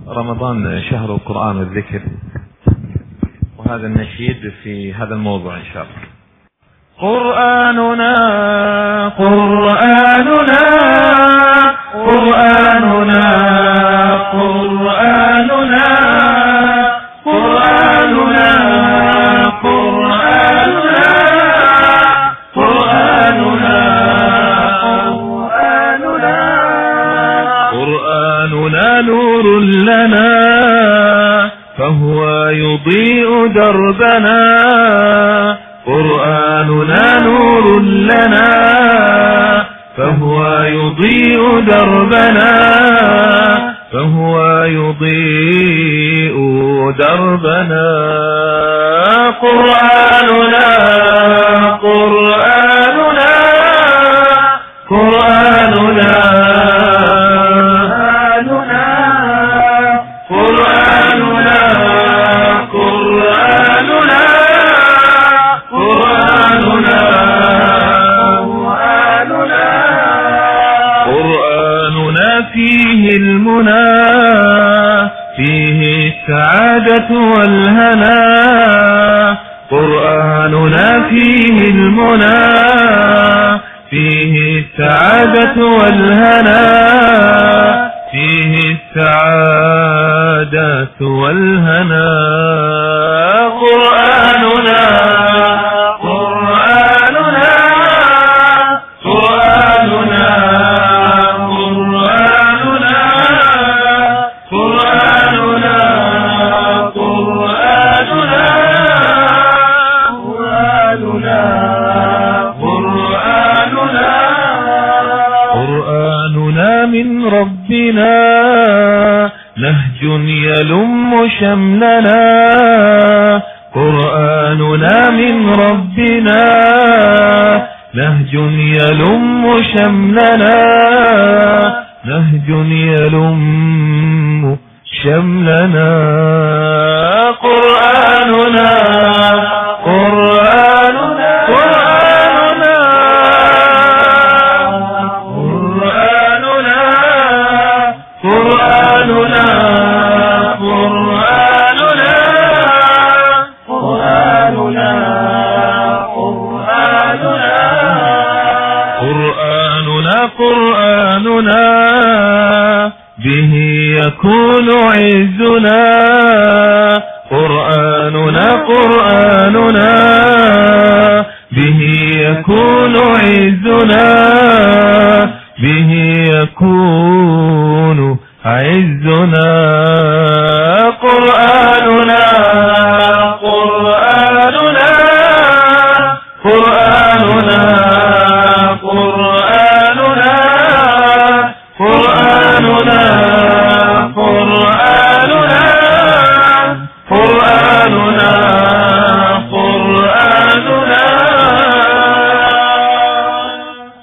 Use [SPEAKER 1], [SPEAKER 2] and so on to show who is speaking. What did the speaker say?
[SPEAKER 1] رمضان شهر القرآن والذكر، وهذا النشيد في هذا الموضوع إن شاء الله.
[SPEAKER 2] قرآننا قرآننا قرآننا قرآننا قرآننا قرآننا قرآننا قرآننا نور لنا فهو يضيء دربنا، قرآننا نور لنا فهو يضيء دربنا، فهو يضيء دربنا. قرآننا قرآننا قرآننا فيه المنى، فيه السعادة والهنا، قرآننا فيه المنى، فيه السعادة والهنا، فيه السعادة والهنا. قرآننا من ربنا نهج يلم شملنا، قرآننا من ربنا نهج يلم شملنا، نهج يلم شملنا. قرآننا قرآننا قرآننا قرآننا قرآننا قرآننا قرآننا به يكون عزنا، قرآننا قرآننا به يكون عزنا، به يكون عزنا.